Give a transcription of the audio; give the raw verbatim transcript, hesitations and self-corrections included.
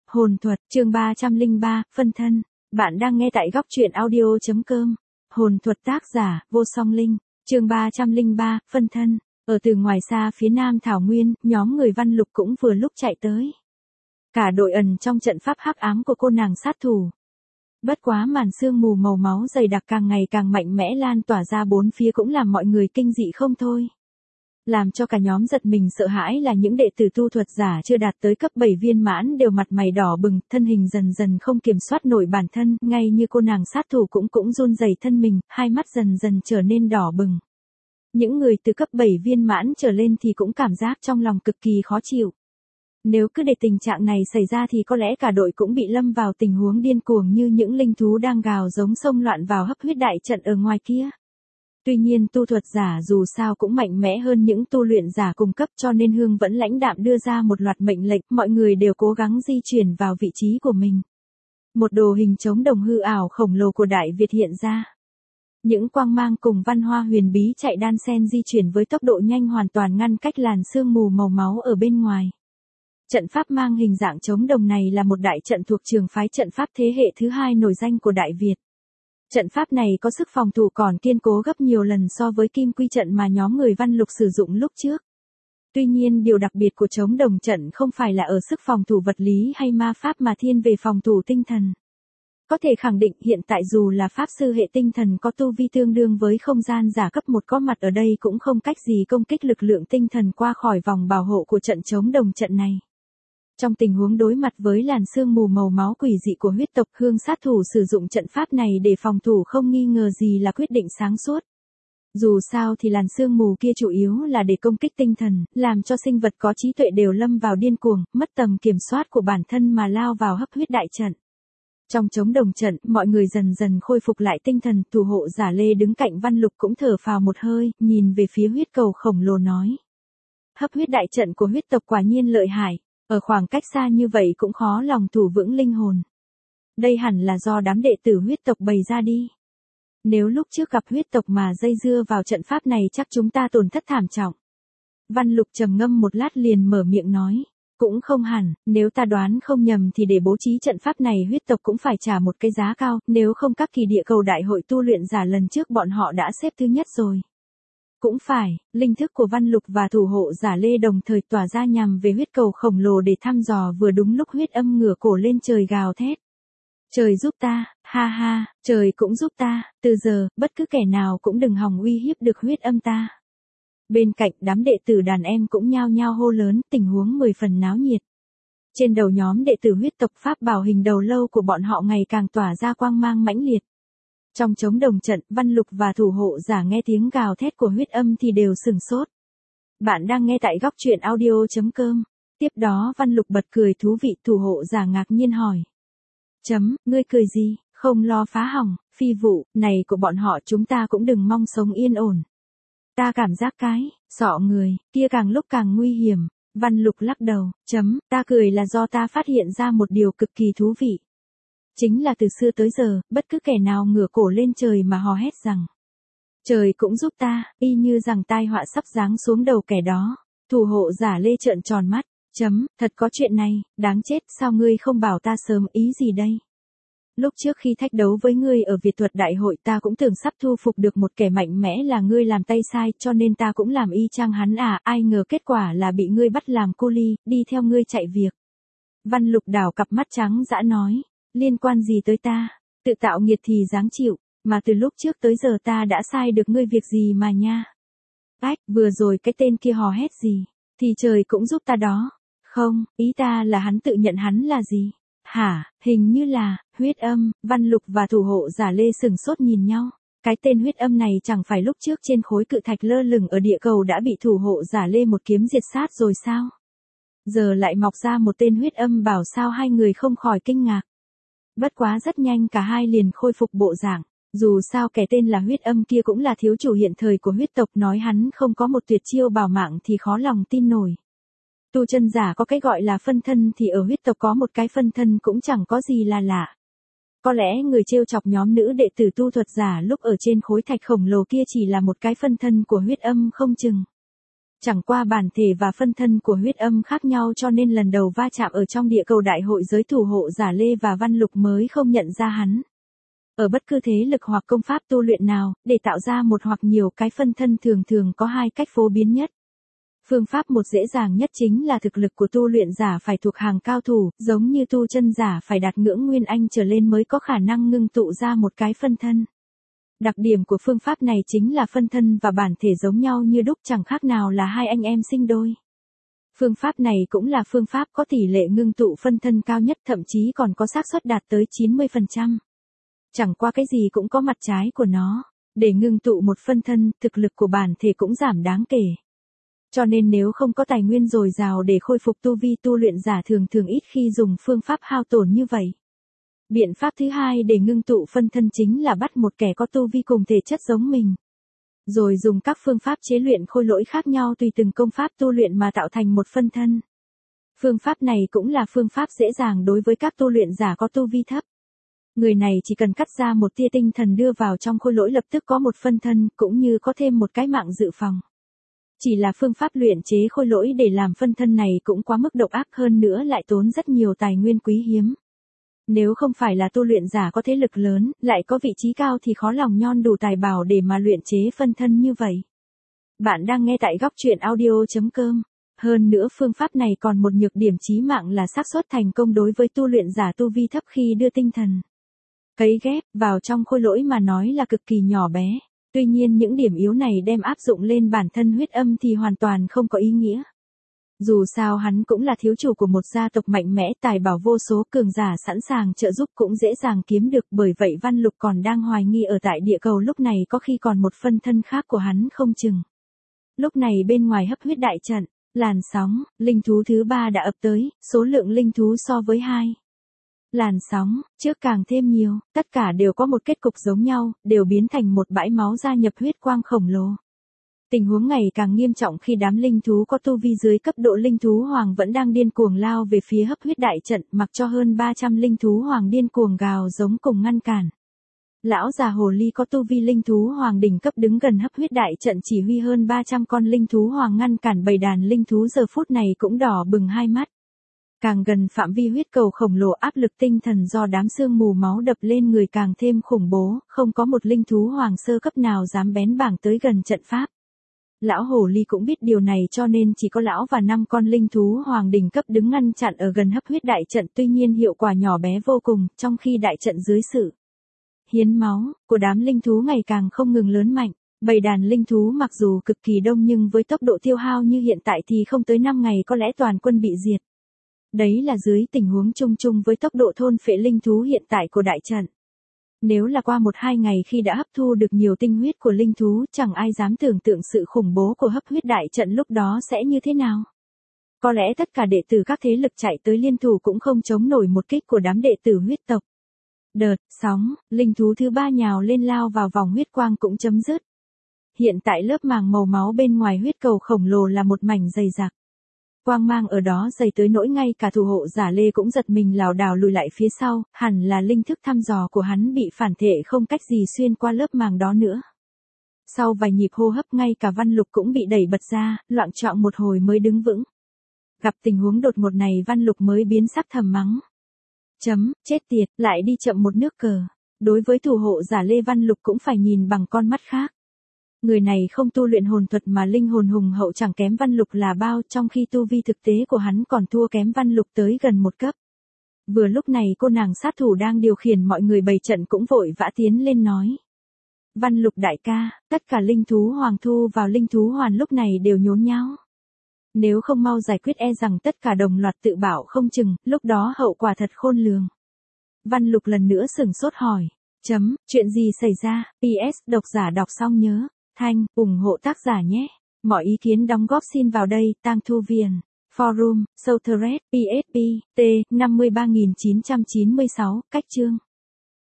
Hồn thuật, chương ba trăm lẻ ba, phân thân. Bạn đang nghe tại góc truyện audio chấm com. Hồn thuật tác giả, Vô Song Linh, chương ba trăm lẻ ba, phân thân. Ở từ ngoài xa phía nam Thảo Nguyên, nhóm người Văn Lục cũng vừa lúc chạy tới. Cả đội ẩn trong trận pháp hắc ám của cô nàng sát thủ. Bất quá màn sương mù màu máu dày đặc càng ngày càng mạnh mẽ lan tỏa ra bốn phía cũng làm mọi người kinh dị không thôi. Làm cho cả nhóm giật mình sợ hãi là những đệ tử tu thuật giả chưa đạt tới cấp bảy viên mãn đều mặt mày đỏ bừng, thân hình dần dần không kiểm soát nổi bản thân, ngay như cô nàng sát thủ cũng cũng run rẩy thân mình, hai mắt dần dần trở nên đỏ bừng. Những người từ cấp bảy viên mãn trở lên thì cũng cảm giác trong lòng cực kỳ khó chịu. Nếu cứ để tình trạng này xảy ra thì có lẽ cả đội cũng bị lâm vào tình huống điên cuồng như những linh thú đang gào giống xông loạn vào hấp huyết đại trận ở ngoài kia. Tuy nhiên tu thuật giả dù sao cũng mạnh mẽ hơn những tu luyện giả cùng cấp cho nên Hương vẫn lãnh đạm đưa ra một loạt mệnh lệnh, mọi người đều cố gắng di chuyển vào vị trí của mình. Một đồ hình chống đồng hư ảo khổng lồ của Đại Việt hiện ra. Những quang mang cùng văn hoa huyền bí chạy đan xen di chuyển với tốc độ nhanh hoàn toàn ngăn cách làn sương mù màu máu ở bên ngoài. Trận pháp mang hình dạng chống đồng này là một đại trận thuộc trường phái trận pháp thế hệ thứ hai nổi danh của Đại Việt. Trận pháp này có sức phòng thủ còn kiên cố gấp nhiều lần so với kim quy trận mà nhóm người Văn Lục sử dụng lúc trước. Tuy nhiên điều đặc biệt của chống đồng trận không phải là ở sức phòng thủ vật lý hay ma pháp mà thiên về phòng thủ tinh thần. Có thể khẳng định hiện tại dù là pháp sư hệ tinh thần có tu vi tương đương với không gian giả cấp một có mặt ở đây cũng không cách gì công kích lực lượng tinh thần qua khỏi vòng bảo hộ của trận chống đồng trận này. Trong tình huống đối mặt với làn sương mù màu máu quỷ dị của huyết tộc, Hương sát thủ sử dụng trận pháp này để phòng thủ không nghi ngờ gì là quyết định sáng suốt. Dù sao thì làn sương mù kia chủ yếu là để công kích tinh thần, làm cho sinh vật có trí tuệ đều lâm vào điên cuồng, mất tầm kiểm soát của bản thân mà lao vào hấp huyết đại trận. Trong chống đồng trận, mọi người dần dần khôi phục lại tinh thần, thủ hộ giả Lê đứng cạnh Văn Lục cũng thở phào một hơi, nhìn về phía huyết cầu khổng lồ nói. Hấp huyết đại trận của huyết tộc quả nhiên lợi hại. Ở khoảng cách xa như vậy cũng khó lòng thủ vững linh hồn. Đây hẳn là do đám đệ tử huyết tộc bày ra đi. Nếu lúc trước gặp huyết tộc mà dây dưa vào trận pháp này chắc chúng ta tổn thất thảm trọng. Văn Lục trầm ngâm một lát liền mở miệng nói. Cũng không hẳn, nếu ta đoán không nhầm thì để bố trí trận pháp này huyết tộc cũng phải trả một cái giá cao, nếu không các kỳ địa cầu đại hội tu luyện giả lần trước bọn họ đã xếp thứ nhất rồi. Cũng phải, linh thức của Văn Lục và thủ hộ giả Lê đồng thời tỏa ra nhằm về huyết cầu khổng lồ để thăm dò vừa đúng lúc huyết âm ngửa cổ lên trời gào thét. Trời giúp ta, ha ha, trời cũng giúp ta, từ giờ, bất cứ kẻ nào cũng đừng hòng uy hiếp được huyết âm ta. Bên cạnh đám đệ tử đàn em cũng nhao nhao hô lớn, tình huống mười phần náo nhiệt. Trên đầu nhóm đệ tử huyết tộc pháp bảo hình đầu lâu của bọn họ ngày càng tỏa ra quang mang mãnh liệt. Trong chống đồng trận, Văn Lục và thủ hộ giả nghe tiếng gào thét của huyết âm thì đều sừng sốt. Bạn đang nghe tại góc truyện audio chấm com. Tiếp đó Văn Lục bật cười thú vị, thủ hộ giả ngạc nhiên hỏi. Chấm, ngươi cười gì, không lo phá hỏng, phi vụ, này của bọn họ chúng ta cũng đừng mong sống yên ổn. Ta cảm giác cái, sọ người, kia càng lúc càng nguy hiểm. Văn Lục lắc đầu, chấm, ta cười là do ta phát hiện ra một điều cực kỳ thú vị. Chính là từ xưa tới giờ, bất cứ kẻ nào ngửa cổ lên trời mà hò hét rằng trời cũng giúp ta, y như rằng tai họa sắp giáng xuống đầu kẻ đó. Thủ hộ giả Lê trợn tròn mắt, chấm, thật có chuyện này, đáng chết, sao ngươi không bảo ta sớm, ý gì đây? Lúc trước khi thách đấu với ngươi ở Việt thuật đại hội ta cũng tưởng sắp thu phục được một kẻ mạnh mẽ là ngươi làm tay sai cho nên ta cũng làm y chang hắn à, ai ngờ kết quả là bị ngươi bắt làm cô ly, đi theo ngươi chạy việc. Văn Lục đảo cặp mắt trắng dã nói. Liên quan gì tới ta, tự tạo nghiệt thì dáng chịu, mà từ lúc trước tới giờ ta đã sai được ngươi việc gì mà nha. Ách, vừa rồi cái tên kia hò hét gì, thì trời cũng giúp ta đó. Không, ý ta là hắn tự nhận hắn là gì. Hả, hình như là, huyết âm. Văn Lục và thủ hộ giả Lê sừng sốt nhìn nhau. Cái tên huyết âm này chẳng phải lúc trước trên khối cự thạch lơ lửng ở địa cầu đã bị thủ hộ giả Lê một kiếm diệt sát rồi sao? Giờ lại mọc ra một tên huyết âm, bảo sao hai người không khỏi kinh ngạc. Bất quá rất nhanh cả hai liền khôi phục bộ dạng, dù sao kẻ tên là huyết âm kia cũng là thiếu chủ hiện thời của huyết tộc, nói hắn không có một tuyệt chiêu bảo mạng thì khó lòng tin nổi. Tu chân giả có cái gọi là phân thân thì ở huyết tộc có một cái phân thân cũng chẳng có gì là lạ. Có lẽ người trêu chọc nhóm nữ đệ tử tu thuật giả lúc ở trên khối thạch khổng lồ kia chỉ là một cái phân thân của huyết âm không chừng. Chẳng qua bản thể và phân thân của huyết âm khác nhau cho nên lần đầu va chạm ở trong địa cầu đại hội giới thủ hộ giả Lê và Văn Lục mới không nhận ra hắn. Ở bất cứ thế lực hoặc công pháp tu luyện nào, để tạo ra một hoặc nhiều cái phân thân thường thường có hai cách phổ biến nhất. Phương pháp một dễ dàng nhất chính là thực lực của tu luyện giả phải thuộc hàng cao thủ, giống như tu chân giả phải đạt ngưỡng Nguyên Anh trở lên mới có khả năng ngưng tụ ra một cái phân thân. Đặc điểm của phương pháp này chính là phân thân và bản thể giống nhau như đúc, chẳng khác nào là hai anh em sinh đôi. Phương pháp này cũng là phương pháp có tỷ lệ ngưng tụ phân thân cao nhất, thậm chí còn có xác suất đạt tới chín mươi phần trăm. Chẳng qua cái gì cũng có mặt trái của nó. Để ngưng tụ một phân thân, thực lực của bản thể cũng giảm đáng kể. Cho nên nếu không có tài nguyên dồi dào để khôi phục tu vi, tu luyện giả thường thường ít khi dùng phương pháp hao tổn như vậy. Biện pháp thứ hai để ngưng tụ phân thân chính là bắt một kẻ có tu vi cùng thể chất giống mình. Rồi dùng các phương pháp chế luyện khôi lỗi khác nhau tùy từng công pháp tu luyện mà tạo thành một phân thân. Phương pháp này cũng là phương pháp dễ dàng đối với các tu luyện giả có tu vi thấp. Người này chỉ cần cắt ra một tia tinh thần đưa vào trong khôi lỗi lập tức có một phân thân, cũng như có thêm một cái mạng dự phòng. Chỉ là phương pháp luyện chế khôi lỗi để làm phân thân này cũng quá mức độc ác, hơn nữa lại tốn rất nhiều tài nguyên quý hiếm. Nếu không phải là tu luyện giả có thế lực lớn, lại có vị trí cao thì khó lòng nhon đủ tài bảo để mà luyện chế phân thân như vậy. Bạn đang nghe tại góc truyện audio chấm com. Hơn nữa phương pháp này còn một nhược điểm chí mạng là xác suất thành công đối với tu luyện giả tu vi thấp khi đưa tinh thần cấy ghép vào trong khôi lỗi mà nói là cực kỳ nhỏ bé. Tuy nhiên những điểm yếu này đem áp dụng lên bản thân huyết âm thì hoàn toàn không có ý nghĩa. Dù sao hắn cũng là thiếu chủ của một gia tộc mạnh mẽ, tài bảo vô số, cường giả sẵn sàng trợ giúp cũng dễ dàng kiếm được, bởi vậy Văn Lục còn đang hoài nghi ở tại địa cầu lúc này có khi còn một phân thân khác của hắn không chừng. Lúc này bên ngoài hấp huyết đại trận, làn sóng, linh thú thứ ba đã ập tới, số lượng linh thú so với hai làn sóng trước càng thêm nhiều, tất cả đều có một kết cục giống nhau, đều biến thành một bãi máu gia nhập huyết quang khổng lồ. Tình huống ngày càng nghiêm trọng khi đám linh thú có tu vi dưới cấp độ linh thú hoàng vẫn đang điên cuồng lao về phía hấp huyết đại trận, mặc cho hơn ba trăm linh thú hoàng điên cuồng gào giống cùng ngăn cản. Lão già hồ ly có tu vi linh thú hoàng đỉnh cấp đứng gần hấp huyết đại trận chỉ huy hơn ba trăm con linh thú hoàng ngăn cản bầy đàn linh thú giờ phút này cũng đỏ bừng hai mắt. Càng gần phạm vi huyết cầu khổng lồ, áp lực tinh thần do đám sương mù máu đập lên người càng thêm khủng bố, không có một linh thú hoàng sơ cấp nào dám bén bảng tới gần trận pháp. Lão hồ ly cũng biết điều này cho nên chỉ có lão và năm con linh thú hoàng đỉnh cấp đứng ngăn chặn ở gần hấp huyết đại trận, tuy nhiên hiệu quả nhỏ bé vô cùng, trong khi đại trận dưới sự hiến máu của đám linh thú ngày càng không ngừng lớn mạnh. Bầy đàn linh thú mặc dù cực kỳ đông nhưng với tốc độ tiêu hao như hiện tại thì không tới năm ngày có lẽ toàn quân bị diệt. Đấy là dưới tình huống chung chung với tốc độ thôn phệ linh thú hiện tại của đại trận. Nếu là qua một hai ngày khi đã hấp thu được nhiều tinh huyết của linh thú, chẳng ai dám tưởng tượng sự khủng bố của hấp huyết đại trận lúc đó sẽ như thế nào. Có lẽ tất cả đệ tử các thế lực chạy tới liên thủ cũng không chống nổi một kích của đám đệ tử huyết tộc. Đợt, sóng, linh thú thứ ba nhào lên lao vào vòng huyết quang cũng chấm dứt. Hiện tại lớp màng màu máu bên ngoài huyết cầu khổng lồ là một mảnh dày dặc. Quang mang ở đó dày tới nỗi ngay cả thủ hộ giả Lê cũng giật mình lảo đảo lùi lại phía sau, hẳn là linh thức thăm dò của hắn bị phản thể không cách gì xuyên qua lớp màng đó nữa. Sau vài nhịp hô hấp ngay cả Văn Lục cũng bị đẩy bật ra, loạng choạng một hồi mới đứng vững. Gặp tình huống đột ngột này Văn Lục mới biến sắc thầm mắng. Chấm, chết tiệt, lại đi chậm một nước cờ. Đối với thủ hộ giả Lê Văn Lục cũng phải nhìn bằng con mắt khác. Người này không tu luyện hồn thuật mà linh hồn hùng hậu chẳng kém Văn Lục là bao, trong khi tu vi thực tế của hắn còn thua kém Văn Lục tới gần một cấp. Vừa lúc này cô nàng sát thủ đang điều khiển mọi người bày trận cũng vội vã tiến lên nói. Văn Lục đại ca, tất cả linh thú hoàng thu vào linh thú hoàn lúc này đều nhốn nháo. Nếu không mau giải quyết e rằng tất cả đồng loạt tự bảo không chừng, lúc đó hậu quả thật khôn lường. Văn Lục lần nữa sửng sốt hỏi. Chấm, chuyện gì xảy ra, pê ét độc giả đọc xong nhớ. Thanh, ủng hộ tác giả nhé. Mọi ý kiến đóng góp xin vào đây, Tang Thu Viền. Forum, Southred, pê ét pê, T, năm mươi ba nghìn chín trăm chín mươi sáu, cách chương.